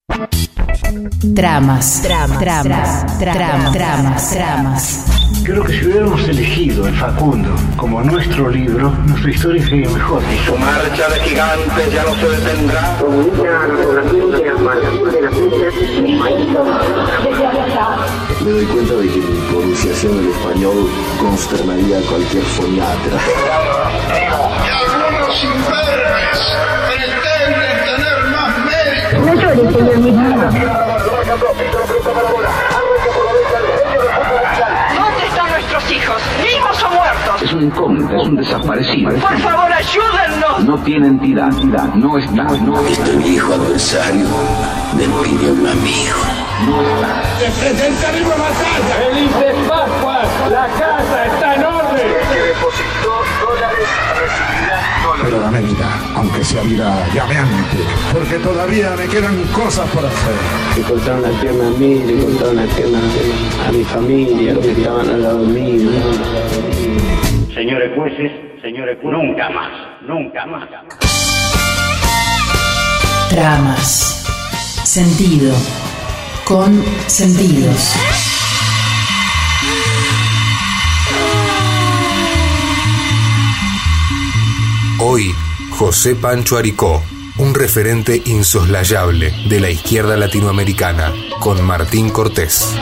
Tramas. Creo que si hubiéramos elegido el Facundo como nuestro libro, nuestra historia sería mejor. Y su marcha de gigantes ya no se detendrá. Me doy cuenta de que mi pronunciación del español consternaría a cualquier foniatra. Y algunos imberbes pretenden tener más mérito. No llores, señor mismo. ¿Dónde están nuestros hijos? ¿Vivos o muertos? Es un incógnito, es un desaparecido. Por favor, ayúdennos. No tiene entidad, no está. Este viejo adversario me moriría un amigo. ¡Se presenta viva batalla! ¡Feliz de Pascua! ¡La casa está en orden! Que depositó dólares recibirá dólares. Pero dame vida, aunque sea vida llameante, porque todavía me quedan cosas por hacer. Le cortaron la pierna a mí, le cortaron la pierna a mi familia, los que estaban al lado mío. Señores jueces, nunca más. Tramas. Sentido. Con sentidos. Hoy, José Pancho Aricó, un referente insoslayable de la izquierda latinoamericana, con Martín Cortés.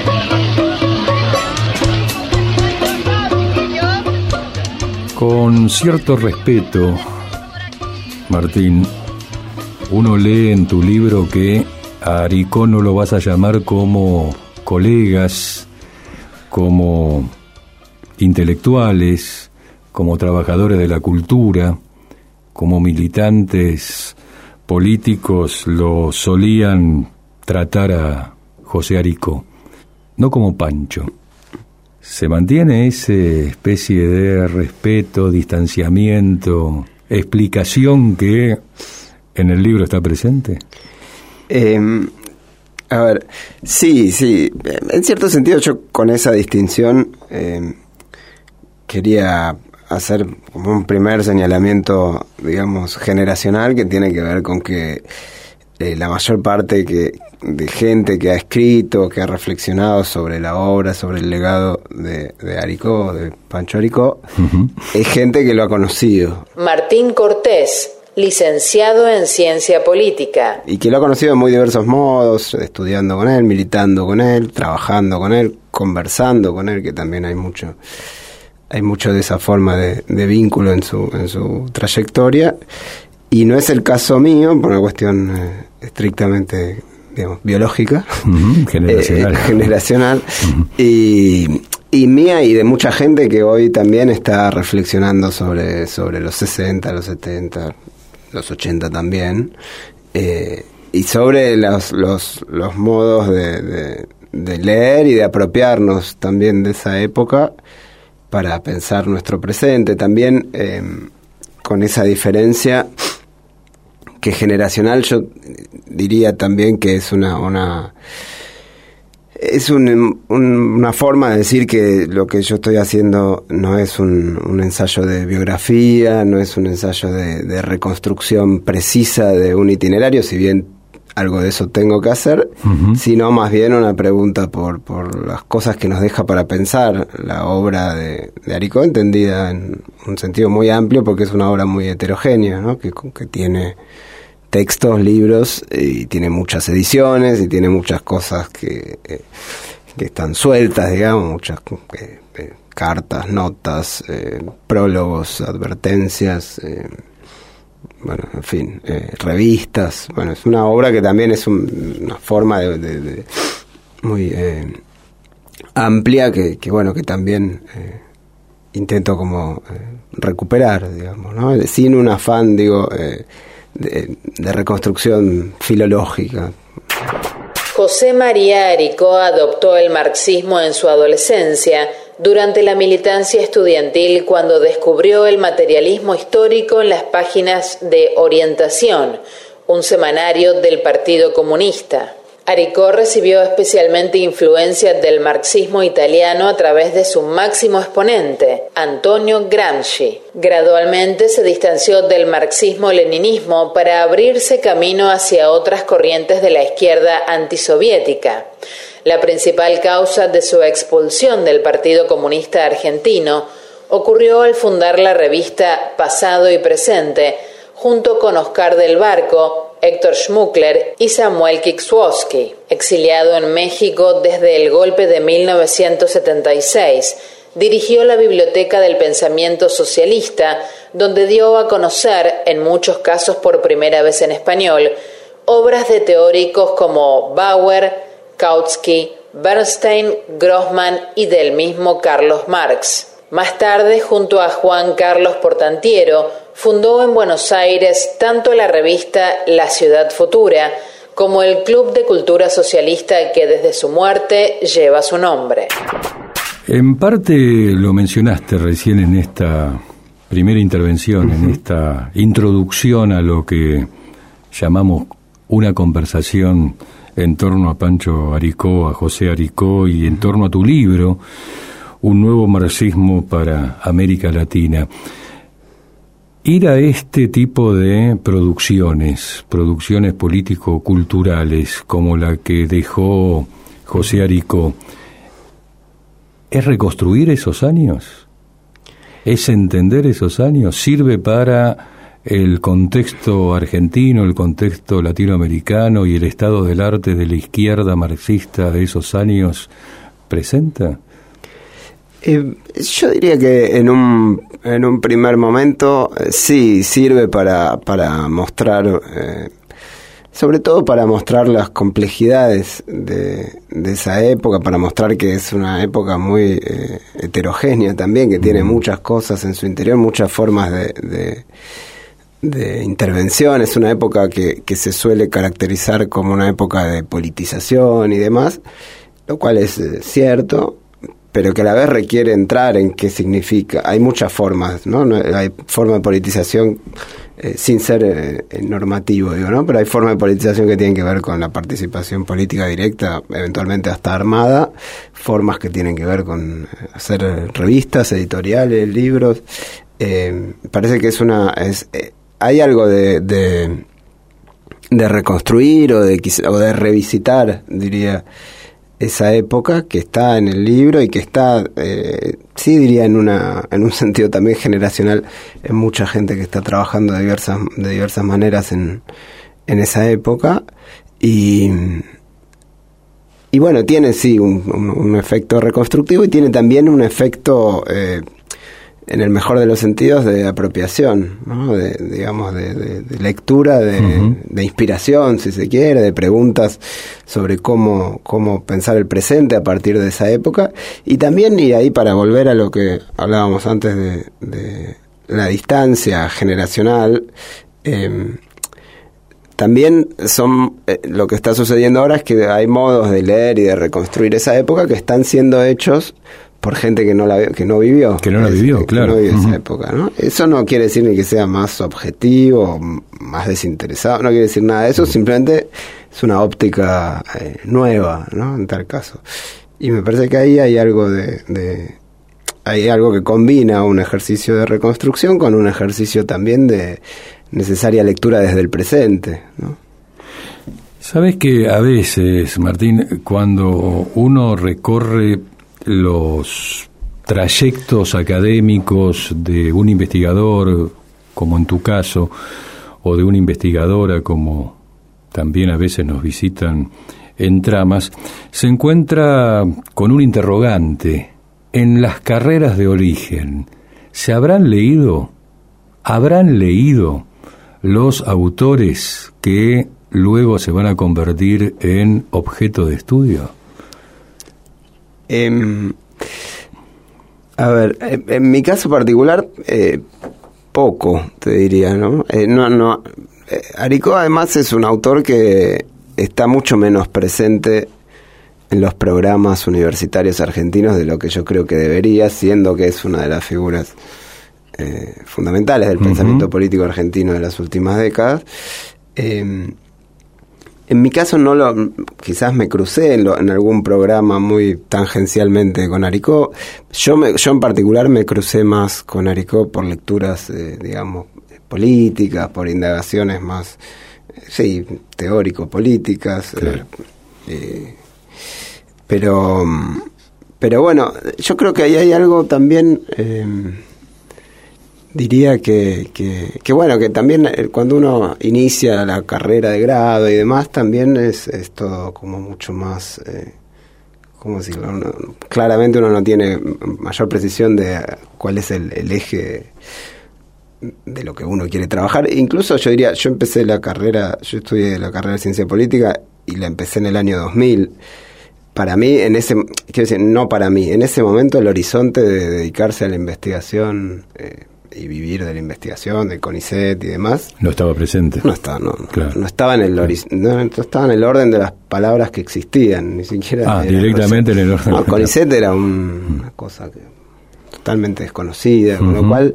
Con cierto respeto, Martín, uno lee en tu libro que a Aricó no lo vas a llamar como colegas, como intelectuales, como trabajadores de la cultura, como militantes políticos lo solían tratar a José Aricó, no como Pancho. ¿Se mantiene esa especie de respeto, distanciamiento, explicación que en el libro está presente? A ver, sí, en cierto sentido yo con esa distinción quería hacer como un primer señalamiento, digamos, generacional, que tiene que ver con que la mayor parte de gente que ha escrito, que ha reflexionado sobre la obra, sobre el legado de Aricó, de Pancho Aricó, es gente que lo ha conocido. Martín Cortés, licenciado en Ciencia Política. Y que lo ha conocido en muy diversos modos, estudiando con él, militando con él, trabajando con él, conversando con él, que también hay mucho de esa forma de vínculo en su trayectoria. Y no es el caso mío, por una cuestión estrictamente, digamos, biológica, generacional, y mía y de mucha gente que hoy también está reflexionando sobre los 60, los 70, los 80 también, y sobre los modos de leer y de apropiarnos también de esa época para pensar nuestro presente. También con esa diferencia que generacional, yo diría también que es una forma de decir que lo que yo estoy haciendo no es un ensayo de biografía, no es un ensayo de reconstrucción precisa de un itinerario, si bien algo de eso tengo que hacer, sino más bien una pregunta por las cosas que nos deja para pensar la obra de Aricó, entendida en un sentido muy amplio, porque es una obra muy heterogénea, ¿no? que tiene textos, libros, y tiene muchas ediciones, y tiene muchas cosas que están sueltas, digamos, muchas cartas, notas, prólogos, advertencias, bueno, en fin, revistas. Bueno, es una obra que también es una forma de muy amplia que bueno, que también intento como recuperar, digamos, ¿no? Sin un afán, digo, de reconstrucción filológica. José María Aricó adoptó el marxismo en su adolescencia, durante la militancia estudiantil, cuando descubrió el materialismo histórico en las páginas de Orientación, un semanario del Partido Comunista. Aricó recibió especialmente influencia del marxismo italiano a través de su máximo exponente, Antonio Gramsci. Gradualmente se distanció del marxismo-leninismo para abrirse camino hacia otras corrientes de la izquierda antisoviética. La principal causa de su expulsión del Partido Comunista Argentino ocurrió al fundar la revista Pasado y Presente, junto con Oscar del Barco, Héctor Schmuckler y Samuel Kieślowski. Exiliado en México desde el golpe de 1976, dirigió la Biblioteca del Pensamiento Socialista, donde dio a conocer, en muchos casos por primera vez en español, obras de teóricos como Bauer, Kautsky, Bernstein, Grossman y del mismo Carlos Marx. Más tarde, junto a Juan Carlos Portantiero, fundó en Buenos Aires tanto la revista La Ciudad Futura como el Club de Cultura Socialista que desde su muerte lleva su nombre. En parte lo mencionaste recién en esta primera intervención, en esta introducción a lo que llamamos una conversación en torno a Pancho Aricó, a José Aricó y en torno a tu libro, Un nuevo marxismo para América Latina. Ir a este tipo de producciones político-culturales como la que dejó José Aricó, ¿es reconstruir esos años? ¿Es entender esos años? ¿Sirve para el contexto argentino, el contexto latinoamericano y el estado del arte de la izquierda marxista de esos años presenta? Yo diría que en un primer momento sí sirve para mostrar, sobre todo para mostrar las complejidades de esa época, para mostrar que es una época muy heterogénea también, que tiene muchas cosas en su interior, muchas formas de intervención. Es una época que se suele caracterizar como una época de politización y demás, lo cual es cierto, pero que a la vez requiere entrar en qué significa. Hay muchas formas, ¿no? Hay forma de politización sin ser normativo, digo, ¿no? Pero hay formas de politización que tienen que ver con la participación política directa, eventualmente hasta armada, formas que tienen que ver con hacer revistas, editoriales, libros. Parece que hay algo de reconstruir o de revisitar, diría, esa época que está en el libro y que está, sí diría en un sentido también generacional, en mucha gente que está trabajando de diversas maneras en esa época y bueno, tiene sí un efecto reconstructivo y tiene también un efecto en el mejor de los sentidos de apropiación, ¿no? de lectura, de inspiración, si se quiere, de preguntas sobre cómo pensar el presente a partir de esa época. Y también, y ahí para volver a lo que hablábamos antes de la distancia generacional, también lo que está sucediendo ahora es que hay modos de leer y de reconstruir esa época que están siendo hechos por gente que no vivió esa época, ¿no? Eso no quiere decir ni que sea más objetivo, más desinteresado, no quiere decir nada de eso, simplemente es una óptica nueva, ¿no? En tal caso. Y me parece que ahí hay algo hay algo que combina un ejercicio de reconstrucción con un ejercicio también de necesaria lectura desde el presente, ¿no? Sabes que a veces, Martín, cuando uno recorre los trayectos académicos de un investigador, como en tu caso, o de una investigadora, como también a veces nos visitan en Tramas, se encuentra con un interrogante. En las carreras de origen, ¿se habrán leído los autores que luego se van a convertir en objeto de estudio? A ver, en mi caso particular, poco, te diría, ¿no? Aricó además es un autor que está mucho menos presente en los programas universitarios argentinos de lo que yo creo que debería, siendo que es una de las figuras fundamentales del pensamiento político argentino de las últimas décadas. En mi caso quizás me crucé en algún programa muy tangencialmente con Aricó. Yo en particular me crucé más con Aricó por lecturas, digamos, políticas, por indagaciones más, teórico-políticas. Claro. Pero bueno, yo creo que ahí hay algo también, diría que bueno, que también cuando uno inicia la carrera de grado y demás, también es todo como mucho más, ¿cómo decirlo? Claramente uno no tiene mayor precisión de cuál es el eje de lo que uno quiere trabajar. Incluso yo diría, yo estudié la carrera de Ciencia Política y la empecé en el año 2000. Para mí, en ese momento el horizonte de dedicarse a la investigación y vivir de la investigación, del CONICET y demás, no estaba presente. No estaba en el estaba en el orden de las palabras que existían, ni siquiera. Directamente en el orden. No, CONICET era una cosa totalmente desconocida, con lo cual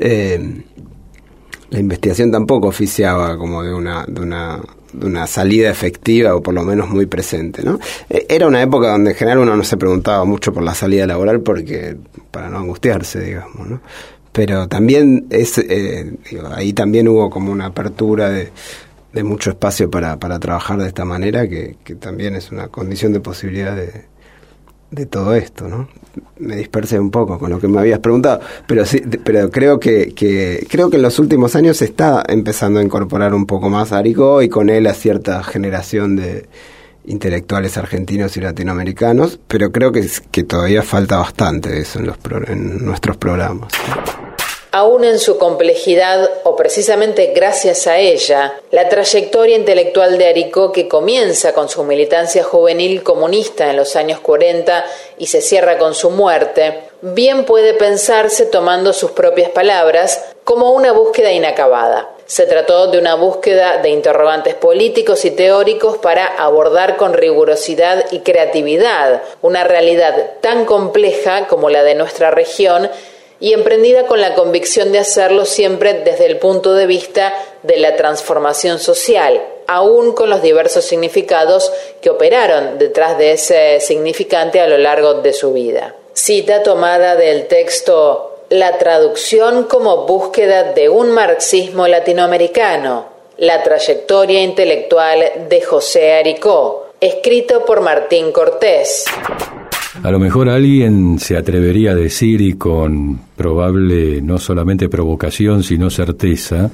la investigación tampoco oficiaba como de una salida efectiva, o por lo menos muy presente, ¿no? Era una época donde en general uno no se preguntaba mucho por la salida laboral para no angustiarse, digamos, ¿no? Pero también ahí también hubo como una apertura de mucho espacio para trabajar de esta manera, que también es una condición de posibilidad de todo esto, ¿no? Me dispersé un poco con lo que me habías preguntado, pero sí, pero creo que en los últimos años se está empezando a incorporar un poco más a Aricó, y con él a cierta generación de intelectuales argentinos y latinoamericanos, pero creo que todavía falta bastante de eso en nuestros programas. Aún en su complejidad, o precisamente gracias a ella, la trayectoria intelectual de Aricó, que comienza con su militancia juvenil comunista en los años 40 y se cierra con su muerte, bien puede pensarse, tomando sus propias palabras, como una búsqueda inacabada. Se trató de una búsqueda de interrogantes políticos y teóricos para abordar con rigurosidad y creatividad una realidad tan compleja como la de nuestra región, y emprendida con la convicción de hacerlo siempre desde el punto de vista de la transformación social, aún con los diversos significados que operaron detrás de ese significante a lo largo de su vida. Cita tomada del texto La traducción como búsqueda de un marxismo latinoamericano, la trayectoria intelectual de José Aricó, escrito por Martín Cortés. A lo mejor alguien se atrevería a decir, y con probable no solamente provocación sino certeza,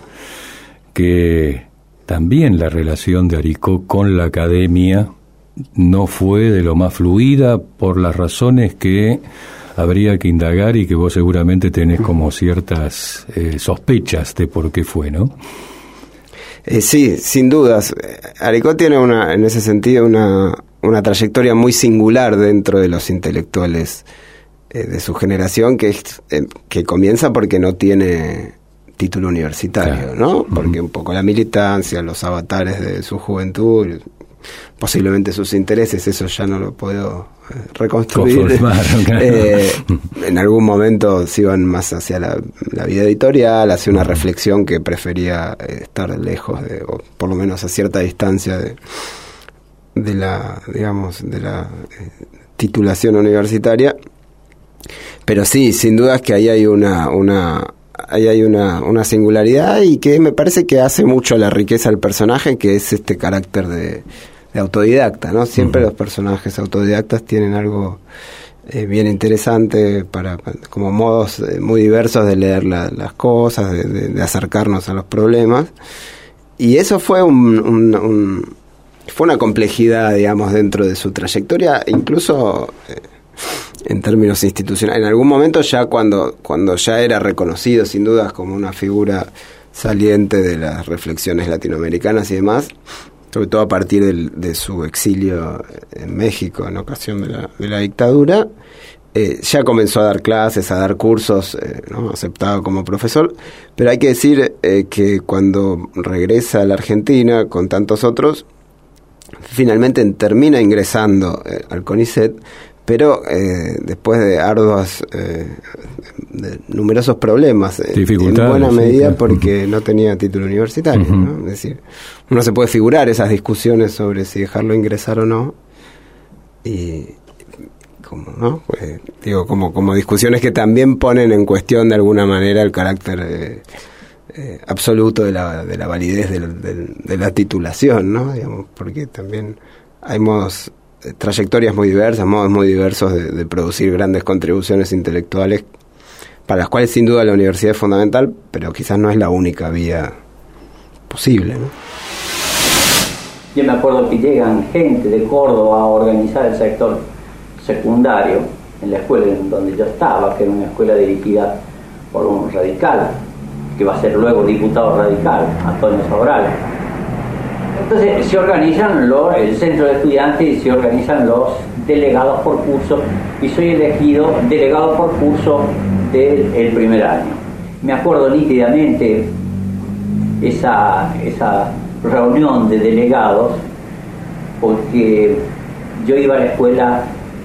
que también la relación de Aricó con la academia no fue de lo más fluida, por las razones que habría que indagar y que vos seguramente tenés como ciertas sospechas de por qué fue, ¿no? Sí, sin dudas. Aricó tiene en ese sentido una trayectoria muy singular dentro de los intelectuales de su generación, que comienza porque no tiene título universitario, claro, ¿no? Porque un poco la militancia, los avatares de su juventud, posiblemente sus intereses, eso ya no lo puedo reconstruir. En algún momento se iban más hacia la vida editorial, hacia una reflexión que prefería estar lejos o por lo menos a cierta distancia de la titulación universitaria. Pero sí, sin duda es que ahí hay una singularidad, y que me parece que hace mucho la riqueza del personaje, que es este carácter de autodidacta, ¿no? Siempre los personajes autodidactas tienen algo bien interesante como modos muy diversos de leer las cosas, de acercarnos a los problemas, y eso fue fue una complejidad, digamos, dentro de su trayectoria, incluso en términos institucionales. En algún momento, ya cuando ya era reconocido sin dudas como una figura saliente de las reflexiones latinoamericanas y demás, sobre todo a partir de su exilio en México en ocasión de la dictadura, ya comenzó a dar clases, a dar cursos, ¿no? Aceptado como profesor, pero hay que decir que cuando regresa a la Argentina con tantos otros, finalmente termina ingresando al CONICET, pero después de arduos, de numerosos problemas, en buena medida porque no tenía título universitario, ¿no? Es decir, uno se puede figurar esas discusiones sobre si dejarlo ingresar o no, y como, ¿no? Pues, digo, como discusiones que también ponen en cuestión de alguna manera el carácter absoluto de la validez de la titulación, ¿no? Digamos, porque también hay trayectorias muy diversas, modos muy diversos de producir grandes contribuciones intelectuales, para las cuales sin duda la universidad es fundamental, pero quizás no es la única vía posible, ¿no? Yo me acuerdo que llegan gente de Córdoba a organizar el sector secundario en la escuela en donde yo estaba, que era una escuela dirigida por un radical, que va a ser luego diputado radical, Antonio Sobral. Entonces se organizan el centro de estudiantes y se organizan los delegados por curso, y soy elegido delegado por curso del primer año. Me acuerdo nítidamente esa reunión de delegados, porque yo iba a la escuela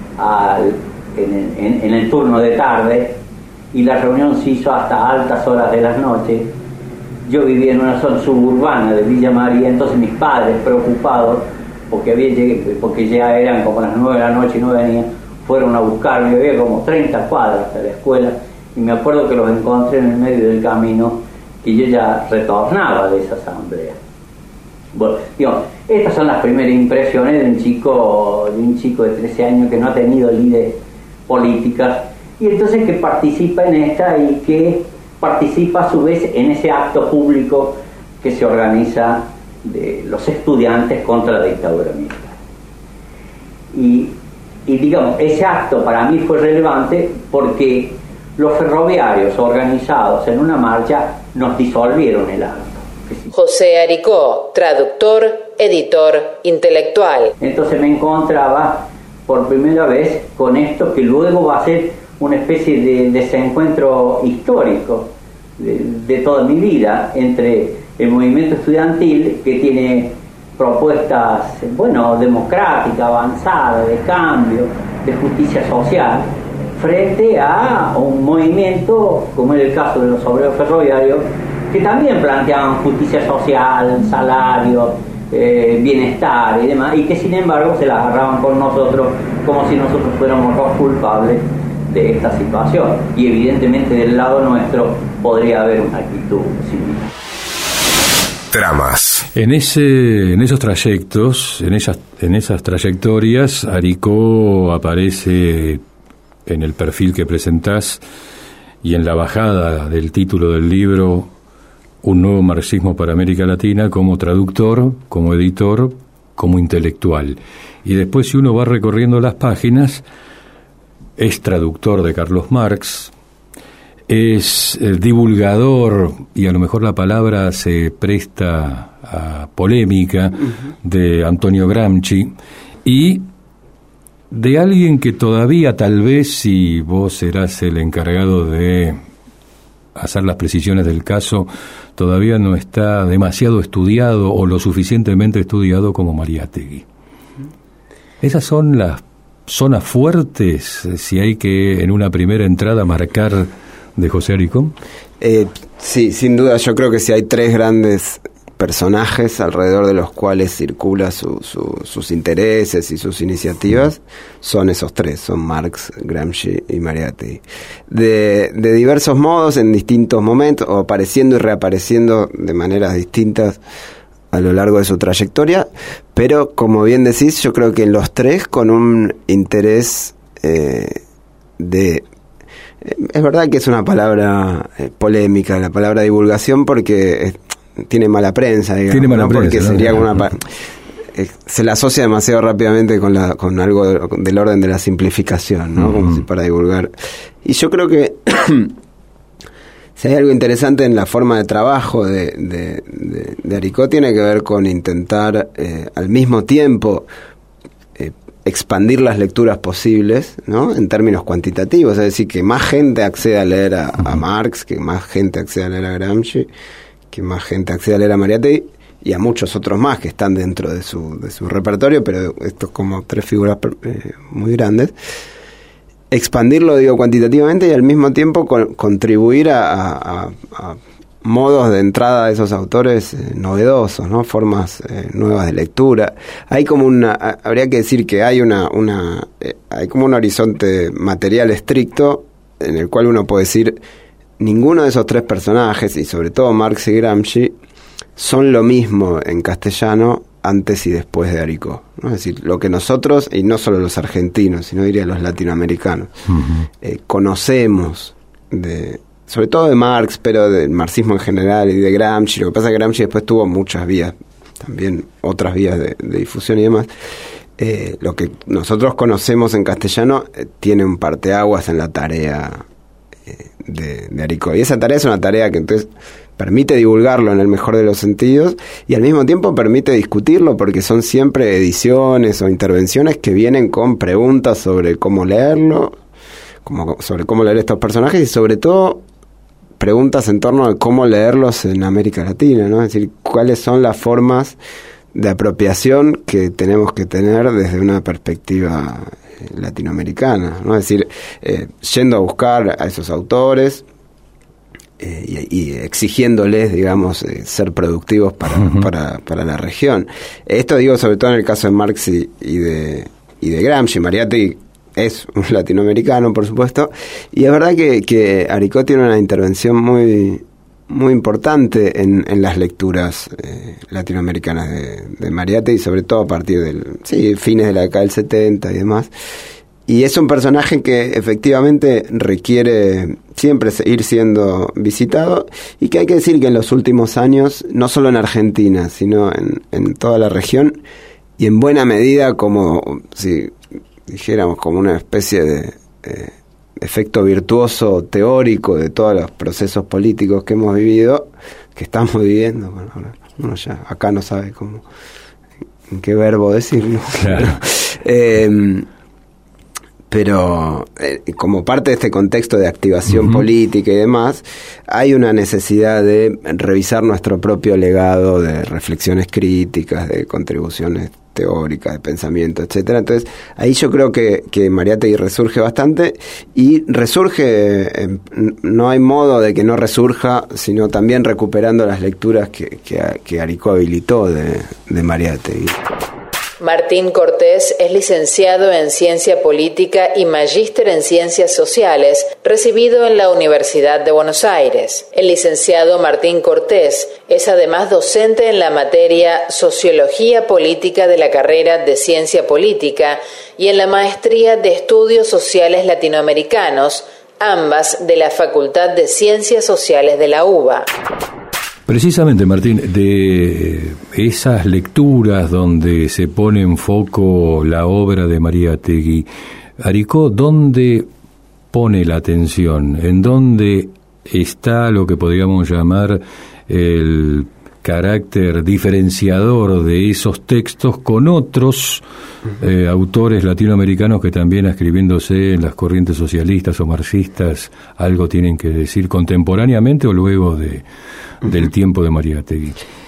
en el turno de tarde, y la reunión se hizo hasta altas horas de la noche. Yo vivía en una zona suburbana de Villa María, entonces mis padres, preocupados porque ya eran como las 9 de la noche y no venían, fueron a buscarme. Había como 30 cuadras de la escuela, y me acuerdo que los encontré en el medio del camino, y yo ya retornaba de esa asamblea. Bueno, digamos, estas son las primeras impresiones de un chico de 13 años que no ha tenido lides políticas, y entonces que participa en esta y que participa a su vez en ese acto público que se organiza de los estudiantes contra la dictadura militar. Y digamos, ese acto para mí fue relevante porque los ferroviarios organizados en una marcha nos disolvieron el acto. José Aricó, traductor, editor, intelectual. Entonces me encontraba por primera vez con esto que luego va a ser una especie de desencuentro histórico de toda mi vida entre el movimiento estudiantil, que tiene propuestas, democráticas, avanzadas, de cambio, de justicia social, frente a un movimiento, como en el caso de los obreros ferroviarios, que también planteaban justicia social, salario, bienestar y demás, y que sin embargo se la agarraban con nosotros como si nosotros fuéramos los culpables de esta situación, y evidentemente del lado nuestro podría haber una actitud similar. Tramas. En esos trayectos, en esas trayectorias, Aricó aparece en el perfil que presentás y en la bajada del título del libro, Un nuevo marxismo para América Latina, como traductor, como editor, como intelectual. Y después, si uno va recorriendo las páginas, es traductor de Carlos Marx, es divulgador, y a lo mejor la palabra se presta a polémica, de Antonio Gramsci, y de alguien que todavía, tal vez, si vos serás el encargado de hacer las precisiones del caso, todavía no está demasiado estudiado o lo suficientemente estudiado como Mariátegui. Esas son las zonas fuertes, si hay que en una primera entrada marcar, de José Aricó. Sí, sin duda. Yo creo que si hay tres grandes personajes alrededor de los cuales circula sus intereses y sus iniciativas, son esos tres, son Marx, Gramsci y Mariátegui. De diversos modos, en distintos momentos, o apareciendo y reapareciendo de maneras distintas a lo largo de su trayectoria, pero como bien decís, yo creo que en los tres con un interés es verdad que es una palabra polémica, la palabra divulgación, porque tiene mala prensa, digamos, tiene mala prensa, porque sería como una se la asocia demasiado rápidamente con algo del orden de la simplificación, ¿no? Como si para divulgar. Y yo creo que si hay algo interesante en la forma de trabajo de Aricó, tiene que ver con intentar al mismo tiempo expandir las lecturas posibles, ¿no? En términos cuantitativos, es decir, que más gente acceda a leer a Marx, que más gente acceda a leer a Gramsci, que más gente acceda a leer a Mariátegui, y a muchos otros más que están dentro de su repertorio, pero estos como 3 figuras muy grandes. Expandirlo, digo, cuantitativamente, y al mismo tiempo contribuir a modos de entrada de esos autores novedosos, ¿no? Formas nuevas de lectura. Hay como habría que decir que hay hay como un horizonte material estricto en el cual uno puede decir ninguno de esos 3 personajes, y sobre todo Marx y Gramsci, son lo mismo en castellano antes y después de Aricó, ¿no? Es decir, lo que nosotros, y no solo los argentinos, sino diría los latinoamericanos, conocemos sobre todo de Marx, pero del marxismo en general y de Gramsci. Lo que pasa es que Gramsci después tuvo muchas vías, también otras vías de difusión y demás. Lo que nosotros conocemos en castellano tiene un parteaguas en la tarea de Aricó. Y esa tarea es una tarea que entonces permite divulgarlo en el mejor de los sentidos y al mismo tiempo permite discutirlo, porque son siempre ediciones o intervenciones que vienen con preguntas sobre cómo leerlo, sobre cómo leer estos personajes, y sobre todo preguntas en torno a cómo leerlos en América Latina, ¿no? Es decir, cuáles son las formas de apropiación que tenemos que tener desde una perspectiva latinoamericana, ¿no? Es decir, yendo a buscar a esos autores y exigiéndoles, digamos, ser productivos para la región. Esto digo sobre todo en el caso de Marx y de Gramsci. Mariátegui es un latinoamericano, por supuesto, y es verdad que Aricó tiene una intervención muy importante en las lecturas latinoamericanas de Mariátegui, sobre todo a partir fines de la década del 70 y demás. Y es un personaje que efectivamente requiere siempre ir siendo visitado, y que hay que decir que en los últimos años, no solo en Argentina, sino en toda la región, y en buena medida como si dijéramos como una especie de efecto virtuoso teórico de todos los procesos políticos que hemos vivido, que estamos viviendo. Bueno, uno ya acá no sabe en qué verbo decirlo. Claro. Pero como parte de este contexto de activación política y demás, hay una necesidad de revisar nuestro propio legado de reflexiones críticas, de contribuciones teóricas, de pensamiento, etcétera. Entonces, ahí yo creo que Mariátegui resurge bastante, y resurge, no hay modo de que no resurja, sino también recuperando las lecturas que Aricó habilitó de Mariátegui. Martín Cortés es licenciado en Ciencia Política y magíster en Ciencias Sociales, recibido en la Universidad de Buenos Aires. El licenciado Martín Cortés es además docente en la materia Sociología Política de la carrera de Ciencia Política y en la maestría de Estudios Sociales Latinoamericanos, ambas de la Facultad de Ciencias Sociales de la UBA. Precisamente, Martín, de esas lecturas donde se pone en foco la obra de Mariátegui, Aricó, ¿dónde pone la atención? ¿En dónde está lo que podríamos llamar el carácter diferenciador de esos textos con otros autores latinoamericanos que también, escribiéndose en las corrientes socialistas o marxistas, algo tienen que decir contemporáneamente o luego del tiempo de Mariátegui?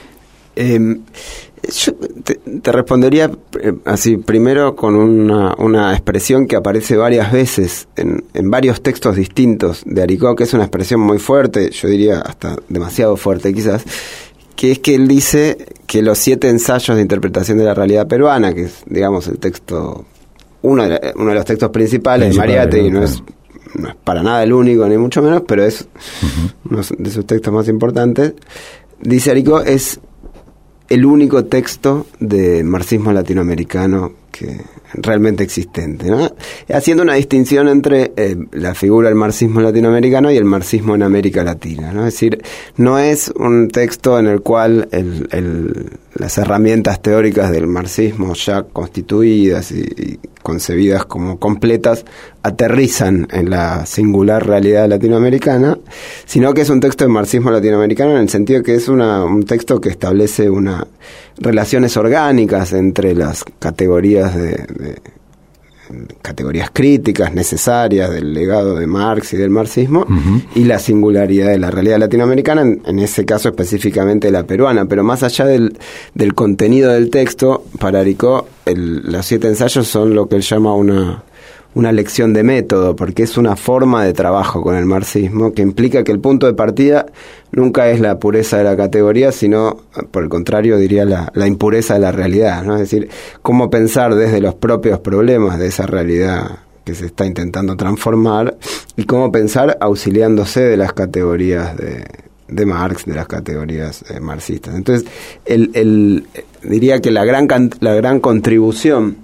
Yo te respondería así, primero con una expresión que aparece varias veces en varios textos distintos de Aricó, que es una expresión muy fuerte, yo diría hasta demasiado fuerte quizás, que es que él dice que los 7 ensayos de interpretación de la realidad peruana, que es, digamos, el texto, uno de los textos principales de Mariátegui, no es para nada el único, ni mucho menos, pero es uno de sus textos más importantes, dice Aricó, es el único texto de marxismo latinoamericano que realmente existente, ¿no? Haciendo una distinción entre la figura del marxismo latinoamericano y el marxismo en América Latina, ¿no? Es decir, no es un texto en el cual las herramientas teóricas del marxismo ya constituidas y concebidas como completas aterrizan en la singular realidad latinoamericana, sino que es un texto de marxismo latinoamericano en el sentido que es un texto que establece relaciones orgánicas entre las categorías categorías críticas necesarias del legado de Marx y del marxismo, y la singularidad de la realidad latinoamericana, en ese caso específicamente la peruana. Pero más allá del contenido del texto, para Aricó los 7 ensayos son lo que él llama una lección de método, porque es una forma de trabajo con el marxismo que implica que el punto de partida nunca es la pureza de la categoría, sino, por el contrario, diría la impureza de la realidad, ¿no? Es decir, cómo pensar desde los propios problemas de esa realidad que se está intentando transformar, y cómo pensar auxiliándose de las categorías de Marx, de las categorías marxistas. Entonces, diría que la gran contribución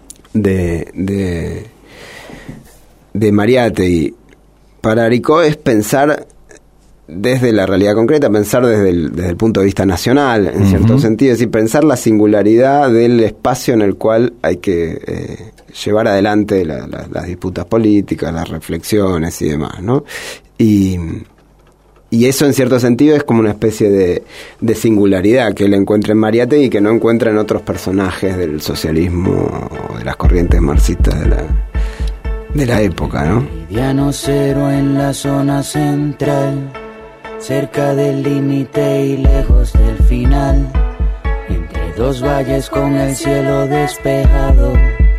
de Mariátegui para Aricó es pensar desde la realidad concreta, pensar desde el punto de vista nacional, en cierto sentido, es decir, pensar la singularidad del espacio en el cual hay que llevar adelante las disputas políticas, las reflexiones y demás, ¿no? Y eso, en cierto sentido, es como una especie de singularidad que él encuentra en Mariátegui y que no encuentra en otros personajes del socialismo o de las corrientes marxistas de la época, ¿no? Meridiano cero en la zona central, cerca del límite y lejos del final, entre dos valles con el cielo despejado,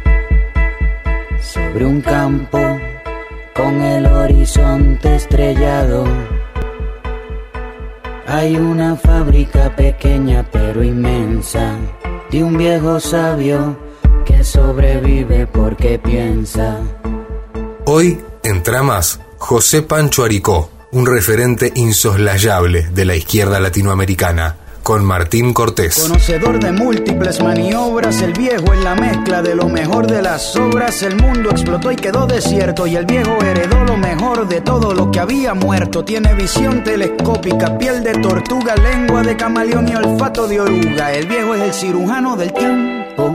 sobre un campo con el horizonte estrellado. Hay una fábrica pequeña pero inmensa, de un viejo sabio que sobrevive porque piensa. Hoy, en Tramas, José Pancho Aricó, un referente insoslayable de la izquierda latinoamericana, con Martín Cortés. Conocedor de múltiples maniobras, el viejo es la mezcla de lo mejor de las obras. El mundo explotó y quedó desierto, y el viejo heredó lo mejor de todo lo que había muerto. Tiene visión telescópica, piel de tortuga, lengua de camaleón y olfato de oruga. El viejo es el cirujano del tiempo.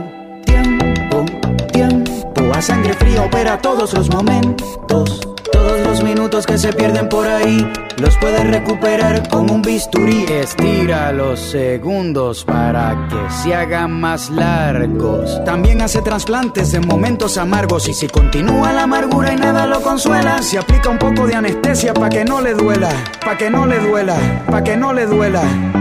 A sangre fría opera todos los momentos. Todos los minutos que se pierden por ahí los puede recuperar con un bisturí. Estira los segundos para que se hagan más largos. También hace trasplantes en momentos amargos. Y si continúa la amargura y nada lo consuela, se aplica un poco de anestesia pa' que no le duela. Pa' que no le duela, pa' que no le duela.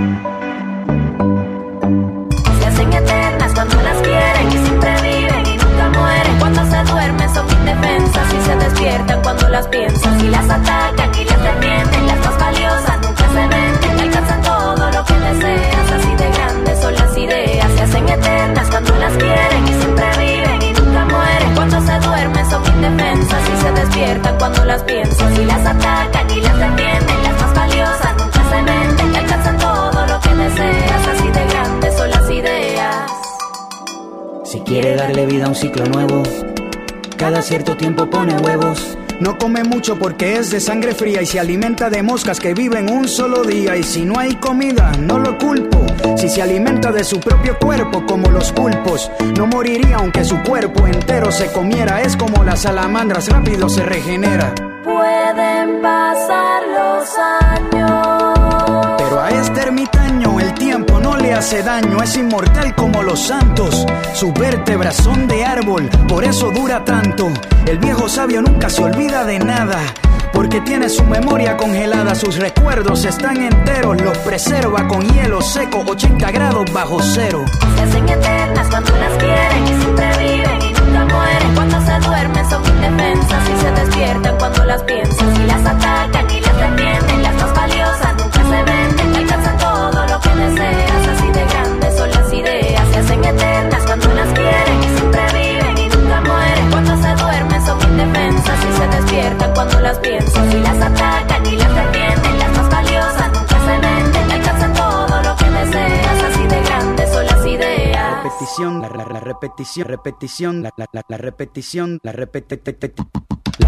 Se hacen eternas cuando las quieren y siempre viven y nunca mueren. Cuando se duermen son indefensas y se despiertan cuando las piensan. Y las atacan y las defienden, las más valiosas nunca se venden. Alcanzan todo lo que deseas, así de grandes son las ideas. Se hacen eternas cuando las quieren y siempre viven y nunca mueren. Cuando se duermen son indefensas y se despiertan cuando las piensan. Y las atacan y las defienden, las más valiosas nunca se venden. Alcanzan todo lo que deseas, así de grandes son las ideas. Si quiere darle vida a un ciclo nuevo, cada cierto tiempo pone huevos. No come mucho porque es de sangre fría y se alimenta de moscas que viven un solo día. Y si no hay comida, no lo culpo. Si se alimenta de su propio cuerpo como los pulpos, no moriría aunque su cuerpo entero se comiera. Es como las salamandras, rápido se regenera. Pueden pasar los años, pero a este ermitaño el tiempo no le hace daño. Es inmortal como los santos, sus vértebras son de árbol, por eso dura tanto. El viejo sabio nunca se olvida de nada, porque tiene su memoria congelada. Sus recuerdos están enteros, los preserva con hielo seco, 80 grados bajo cero. Se hacen eternas cuando las quieren y siempre viven y nunca mueren. Cuando se duermen son indefensas y se despiertan cuando las piensan. Y las atacan y las defienden, las más valiosas nunca se venden. Alcanzan todo lo que deseas, así de grandes son las ideas. Se hacen eternas cuando las quieren y siempre viven y nunca mueren. Cuando se duermen son indefensas y se despiertan cuando las piensan. Y las atacan y las defienden, las más valiosas nunca se venden. Alcanzan todo lo que deseas, así de grandes son las ideas. Repetición, la repetición, repetición, la repetición, la repetición,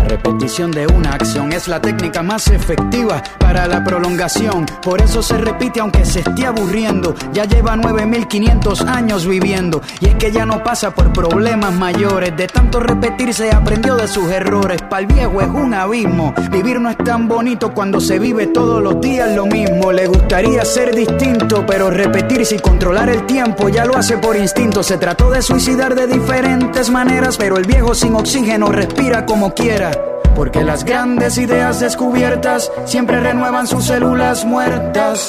repetición de una acción es la técnica más efectiva para la prolongación. Por eso se repite aunque se esté aburriendo. Ya lleva 9500 años viviendo. Y es que ya no pasa por problemas mayores. De tanto repetir se aprendió de sus errores. Pa'l viejo es un abismo. Vivir no es tan bonito cuando se vive todos los días lo mismo. Le gustaría ser distinto, pero repetirse y controlar el tiempo ya lo hace por instinto. Se trató de suicidar de diferentes maneras, pero el viejo sin oxígeno respira como quiera. Porque las grandes ideas descubiertas siempre renuevan sus células muertas.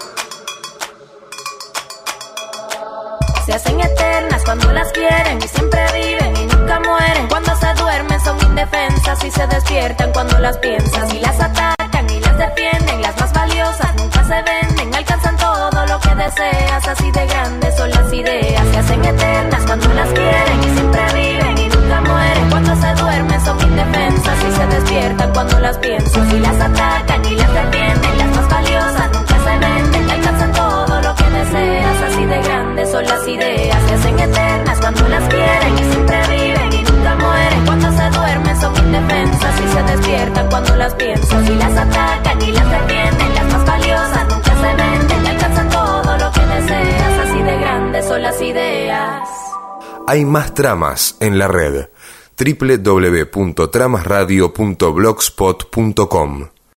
Se hacen eternas cuando las quieren y siempre viven y nunca mueren. Cuando se duermen son indefensas y se despiertan cuando las piensas. Y las atacan y las defienden, las más valiosas nunca se venden. Alcanzan todo lo que deseas, así de grandes son las ideas. Se hacen eternas cuando las quieren y siempre viven y nunca mueren. Cuando se duermen son indefensas y se despiertan cuando las piensas. Y las atacan y las defienden, las más valiosas nunca se venden. Alcanzan todo lo que deseas, así de grandes son las ideas. Se hacen eternas cuando las quieren y siempre viven y nunca mueren. Cuando se duermen son indefensas y se despiertan cuando las piensas. Y las atacan y las defienden, las más valiosas nunca se venden. Alcanzan todo lo que deseas, así de grandes son las ideas. Hay más tramas en la red. www.tramasradio.blogspot.com